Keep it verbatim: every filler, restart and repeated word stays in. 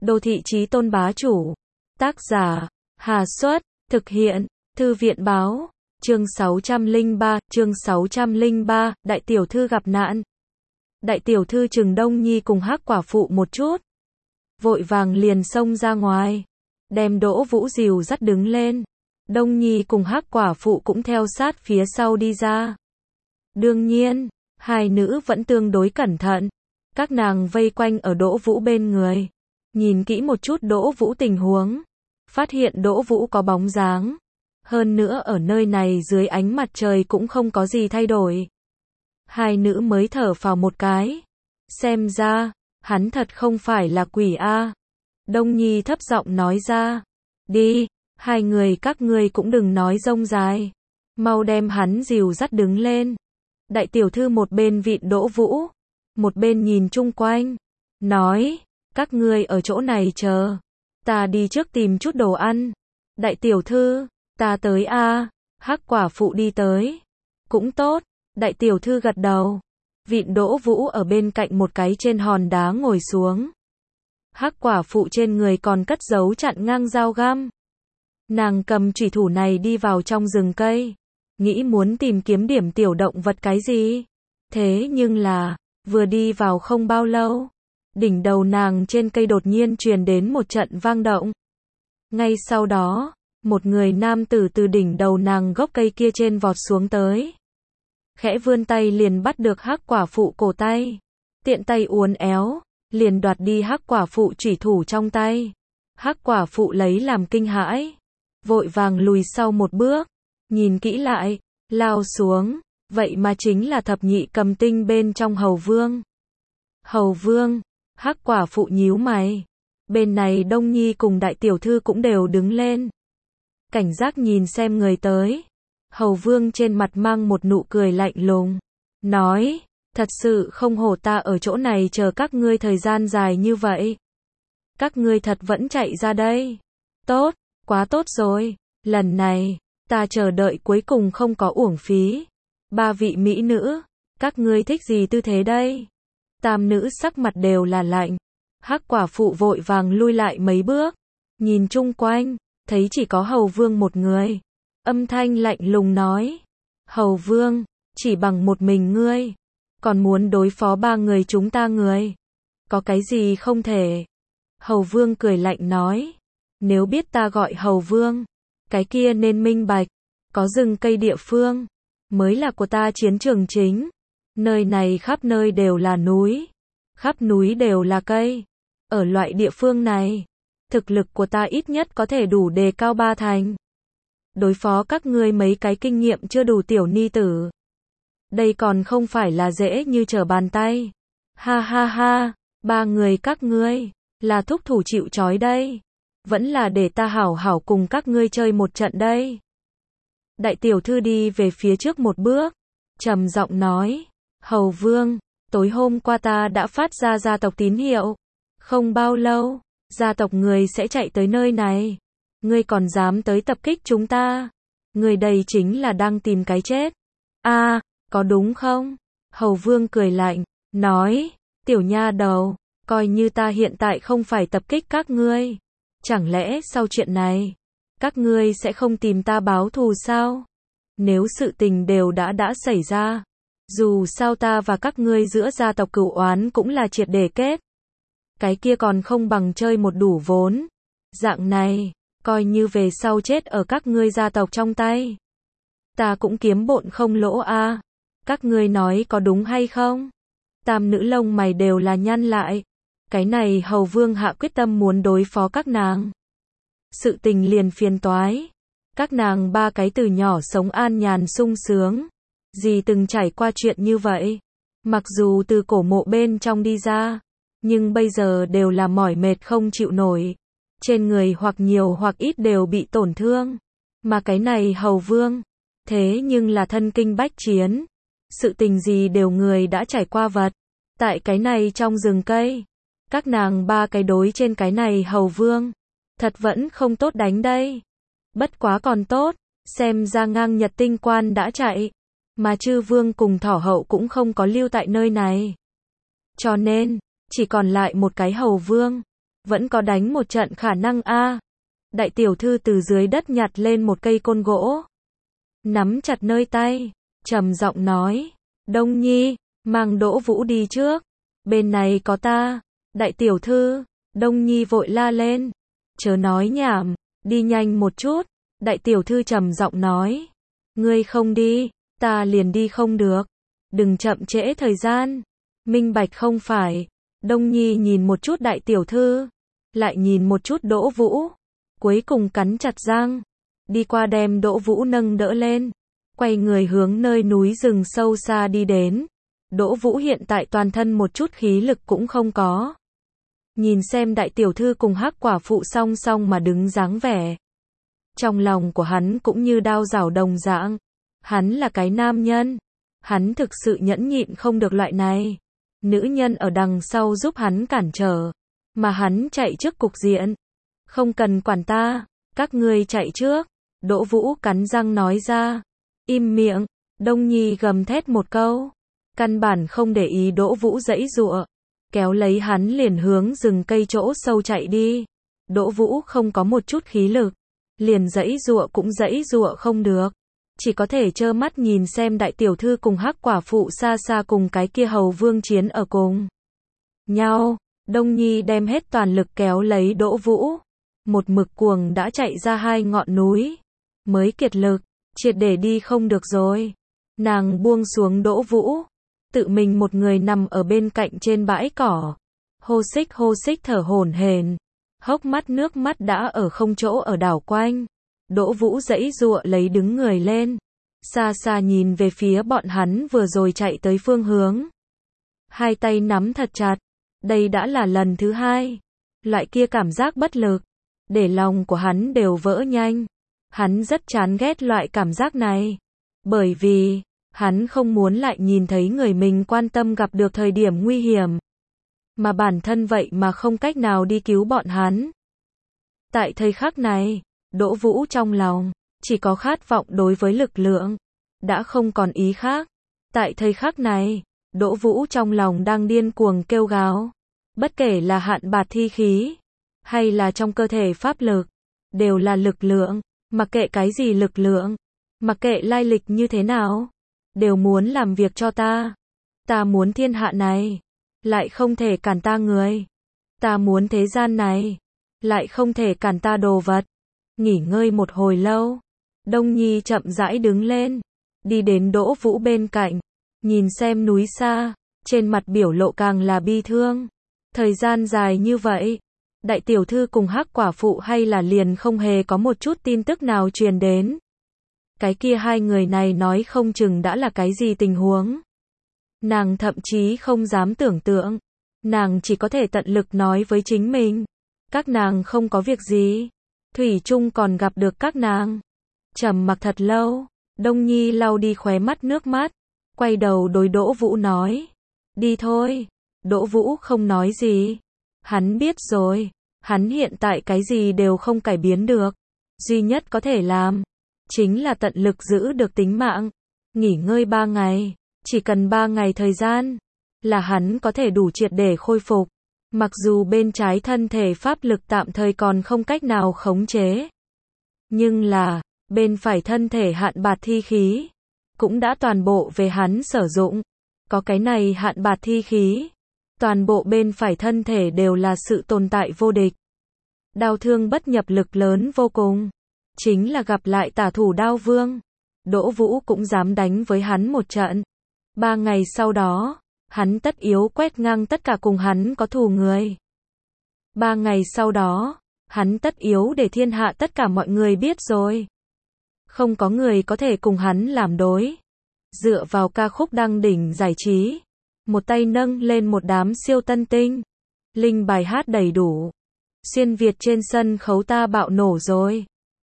Đô thị chí tôn bá chủ. Tác giả, Hà Xuất, thực hiện, Thư viện báo, chương sáu trăm lẻ ba, chương sáu trăm lẻ ba, đại tiểu thư gặp nạn. Đại tiểu thư chừng Đông Nhi cùng Hắc quả phụ một chút, vội vàng liền xông ra ngoài, đem Đỗ Vũ dìu dắt đứng lên. Đông Nhi cùng Hắc quả phụ cũng theo sát phía sau đi ra. Đương nhiên, hai nữ vẫn tương đối cẩn thận. Các nàng vây quanh ở Đỗ Vũ bên người, nhìn kỹ một chút Đỗ Vũ tình huống, phát hiện Đỗ Vũ có bóng dáng. Hơn nữa ở nơi này dưới ánh mặt trời cũng không có gì thay đổi. Hai nữ mới thở phào một cái. Xem ra, hắn thật không phải là quỷ a. Đông Nhi thấp giọng nói ra. Đi, hai người các ngươi cũng đừng nói rông dài. Mau đem hắn dìu dắt đứng lên. Đại tiểu thư một bên vịn Đỗ Vũ, một bên nhìn chung quanh, nói, các ngươi ở chỗ này chờ, ta đi trước tìm chút đồ ăn. Đại tiểu thư, ta tới a. Hắc quả phụ đi tới. Cũng tốt, đại tiểu thư gật đầu, vịn Đỗ Vũ ở bên cạnh một cái trên hòn đá ngồi xuống. Hắc quả phụ trên người còn cất giấu chặn ngang dao găm. Nàng cầm chủy thủ này đi vào trong rừng cây, nghĩ muốn tìm kiếm điểm tiểu động vật cái gì. Thế nhưng là, vừa đi vào không bao lâu, đỉnh đầu nàng trên cây đột nhiên truyền đến một trận vang động. Ngay sau đó, một người nam tử từ đỉnh đầu nàng gốc cây kia trên vọt xuống tới. Khẽ vươn tay liền bắt được Hắc quả phụ cổ tay. Tiện tay uốn éo, liền đoạt đi Hắc quả phụ chủy thủ trong tay. Hắc quả phụ lấy làm kinh hãi, vội vàng lùi sau một bước, nhìn kỹ lại, lao xuống, vậy mà chính là thập nhị cầm tinh bên trong Hầu Vương. Hầu Vương, Hắc quả phụ nhíu mày. Bên này Đông Nhi cùng đại tiểu thư cũng đều đứng lên, cảnh giác nhìn xem người tới. Hầu Vương trên mặt mang một nụ cười lạnh lùng, nói, thật sự không hổ ta ở chỗ này chờ các ngươi thời gian dài như vậy. Các ngươi thật vẫn chạy ra đây. Tốt, quá tốt rồi, lần này, ta chờ đợi cuối cùng không có uổng phí. Ba vị mỹ nữ, các ngươi thích gì tư thế đây? Tam nữ sắc mặt đều là lạnh. Hắc quả phụ vội vàng lui lại mấy bước, nhìn chung quanh, thấy chỉ có Hầu Vương một người. Âm thanh lạnh lùng nói, Hầu Vương, chỉ bằng một mình ngươi, còn muốn đối phó ba người chúng ta người, có cái gì không thể? Hầu Vương cười lạnh nói, nếu biết ta gọi Hầu Vương, cái kia nên minh bạch, có rừng cây địa phương, mới là của ta chiến trường chính. Nơi này khắp nơi đều là núi, khắp núi đều là cây. Ở loại địa phương này, thực lực của ta ít nhất có thể đủ đề cao ba thành. Đối phó các ngươi mấy cái kinh nghiệm chưa đủ tiểu ni tử, đây còn không phải là dễ như trở bàn tay. Ha ha ha, ba người các ngươi, là thúc thủ chịu trói đây, vẫn là để ta hảo hảo cùng các ngươi chơi một trận đây. Đại tiểu thư đi về phía trước một bước, trầm giọng nói, Hầu Vương, tối hôm qua ta đã phát ra gia tộc tín hiệu, không bao lâu, gia tộc người sẽ chạy tới nơi này. Ngươi còn dám tới tập kích chúng ta? Ngươi đây chính là đang tìm cái chết. A, à, có đúng không? Hầu Vương cười lạnh, nói, tiểu nha đầu, coi như ta hiện tại không phải tập kích các ngươi. Chẳng lẽ sau chuyện này, các ngươi sẽ không tìm ta báo thù sao? Nếu sự tình đều đã đã xảy ra, dù sao ta và các ngươi giữa gia tộc cửu oán cũng là triệt để kết. Cái kia còn không bằng chơi một đủ vốn. Dạng này, coi như về sau chết ở các ngươi gia tộc trong tay, ta cũng kiếm bộn không lỗ a. À. Các ngươi nói có đúng hay không? Tam nữ lông mày đều là nhăn lại. Cái này Hầu Vương hạ quyết tâm muốn đối phó các nàng. Sự tình liền phiền toái. Các nàng ba cái từ nhỏ sống an nhàn sung sướng, gì từng trải qua chuyện như vậy. Mặc dù từ cổ mộ bên trong đi ra, nhưng bây giờ đều là mỏi mệt không chịu nổi. Trên người hoặc nhiều hoặc ít đều bị tổn thương. Mà cái này Hầu Vương, thế nhưng là thân kinh bách chiến. Sự tình gì đều người đã trải qua vật. Tại cái này trong rừng cây, các nàng ba cái đối trên cái này Hầu Vương, thật vẫn không tốt đánh đây. Bất quá còn tốt, xem ra ngang nhật tinh quan đã chạy, mà chư vương cùng thỏ hậu cũng không có lưu tại nơi này. Cho nên, chỉ còn lại một cái Hầu Vương. Vẫn có đánh một trận khả năng a. Đại tiểu thư từ dưới đất nhặt lên một cây côn gỗ. Nắm chặt nơi tay, trầm giọng nói. Đông Nhi, mang Đỗ Vũ đi trước. Bên này có ta. Đại tiểu thư, Đông Nhi vội la lên. Chớ nói nhảm, đi nhanh một chút. Đại tiểu thư trầm giọng nói. Ngươi không đi, ta liền đi không được. Đừng chậm trễ thời gian. Minh bạch không phải. Đông Nhi nhìn một chút đại tiểu thư, lại nhìn một chút Đỗ Vũ, cuối cùng cắn chặt răng, đi qua đem Đỗ Vũ nâng đỡ lên, quay người hướng nơi núi rừng sâu xa đi đến. Đỗ Vũ hiện tại toàn thân một chút khí lực cũng không có. Nhìn xem đại tiểu thư cùng Hắc quả phụ song song mà đứng dáng vẻ. Trong lòng của hắn cũng như đao rảo đồng dạng. Hắn là cái nam nhân. Hắn thực sự nhẫn nhịn không được loại này. Nữ nhân ở đằng sau giúp hắn cản trở. Mà hắn chạy trước cục diện. Không cần quản ta. Các ngươi chạy trước. Đỗ Vũ cắn răng nói ra. Im miệng. Đông Nhi gầm thét một câu. Căn bản không để ý Đỗ Vũ giãy giụa. Kéo lấy hắn liền hướng rừng cây chỗ sâu chạy đi. Đỗ Vũ không có một chút khí lực. Liền giãy giụa cũng giãy giụa không được. Chỉ có thể trơ mắt nhìn xem đại tiểu thư cùng Hắc quả phụ xa xa cùng cái kia hầu vương chiến ở cùng nhau. Đông Nhi đem hết toàn lực kéo lấy Đỗ Vũ. Một mực cuồng đã chạy ra hai ngọn núi. Mới kiệt lực, triệt để đi không được rồi. Nàng buông xuống Đỗ Vũ. Tự mình một người nằm ở bên cạnh trên bãi cỏ. Hô xích hô xích thở hổn hển. Hốc mắt nước mắt đã ở không chỗ ở đảo quanh. Đỗ Vũ giãy giụa lấy đứng người lên. Xa xa nhìn về phía bọn hắn vừa rồi chạy tới phương hướng. Hai tay nắm thật chặt. Đây đã là lần thứ hai. Loại kia cảm giác bất lực. Để lòng của hắn đều vỡ nhanh. Hắn rất chán ghét loại cảm giác này. Bởi vì, hắn không muốn lại nhìn thấy người mình quan tâm gặp được thời điểm nguy hiểm. Mà bản thân vậy mà không cách nào đi cứu bọn hắn. Tại thời khắc này, Đỗ Vũ trong lòng, chỉ có khát vọng đối với lực lượng. Đã không còn ý khác. Tại thời khắc này, Đỗ Vũ trong lòng đang điên cuồng kêu gào. Bất kể là hạn bạt thi khí, hay là trong cơ thể pháp lực, đều là lực lượng. Mặc kệ cái gì lực lượng, mặc kệ lai lịch như thế nào, đều muốn làm việc cho ta. Ta muốn thiên hạ này, lại không thể cản ta người. Ta muốn thế gian này, lại không thể cản ta đồ vật. Nghỉ ngơi một hồi lâu, Đông Nhi chậm rãi đứng lên, đi đến Đỗ Vũ bên cạnh, nhìn xem núi xa, trên mặt biểu lộ càng là bi thương. Thời gian dài như vậy, đại tiểu thư cùng Hắc quả phụ hay là liền không hề có một chút tin tức nào truyền đến. Cái kia hai người này nói không chừng đã là cái gì tình huống. Nàng thậm chí không dám tưởng tượng. Nàng chỉ có thể tận lực nói với chính mình. Các nàng không có việc gì. Thủy chung còn gặp được các nàng. Trầm mặc thật lâu. Đông Nhi lau đi khóe mắt nước mắt. Quay đầu đối Đỗ Vũ nói. Đi thôi. Đỗ Vũ không nói gì. Hắn biết rồi. Hắn hiện tại cái gì đều không cải biến được. Duy nhất có thể làm. Chính là tận lực giữ được tính mạng. Nghỉ ngơi ba ngày. Chỉ cần ba ngày thời gian. Là hắn có thể đủ triệt để khôi phục. Mặc dù bên trái thân thể pháp lực tạm thời còn không cách nào khống chế. Nhưng là, bên phải thân thể hạn bạt thi khí. Cũng đã toàn bộ về hắn sử dụng. Có cái này hạn bạt thi khí. Toàn bộ bên phải thân thể đều là sự tồn tại vô địch. Đao thương bất nhập lực lớn vô cùng. Chính là gặp lại tả thủ đao vương. Đỗ Vũ cũng dám đánh với hắn một trận. Ba ngày sau đó, hắn tất yếu quét ngang tất cả cùng hắn có thù người. Ba ngày sau đó, hắn tất yếu để thiên hạ tất cả mọi người biết rồi. Không có người có thể cùng hắn làm đối. Dựa vào ca khúc đăng đỉnh giải trí. Một tay nâng lên một đám siêu tân tinh. Linh bài hát đầy đủ. Xuyên Việt trên sân khấu ta bạo nổ rồi.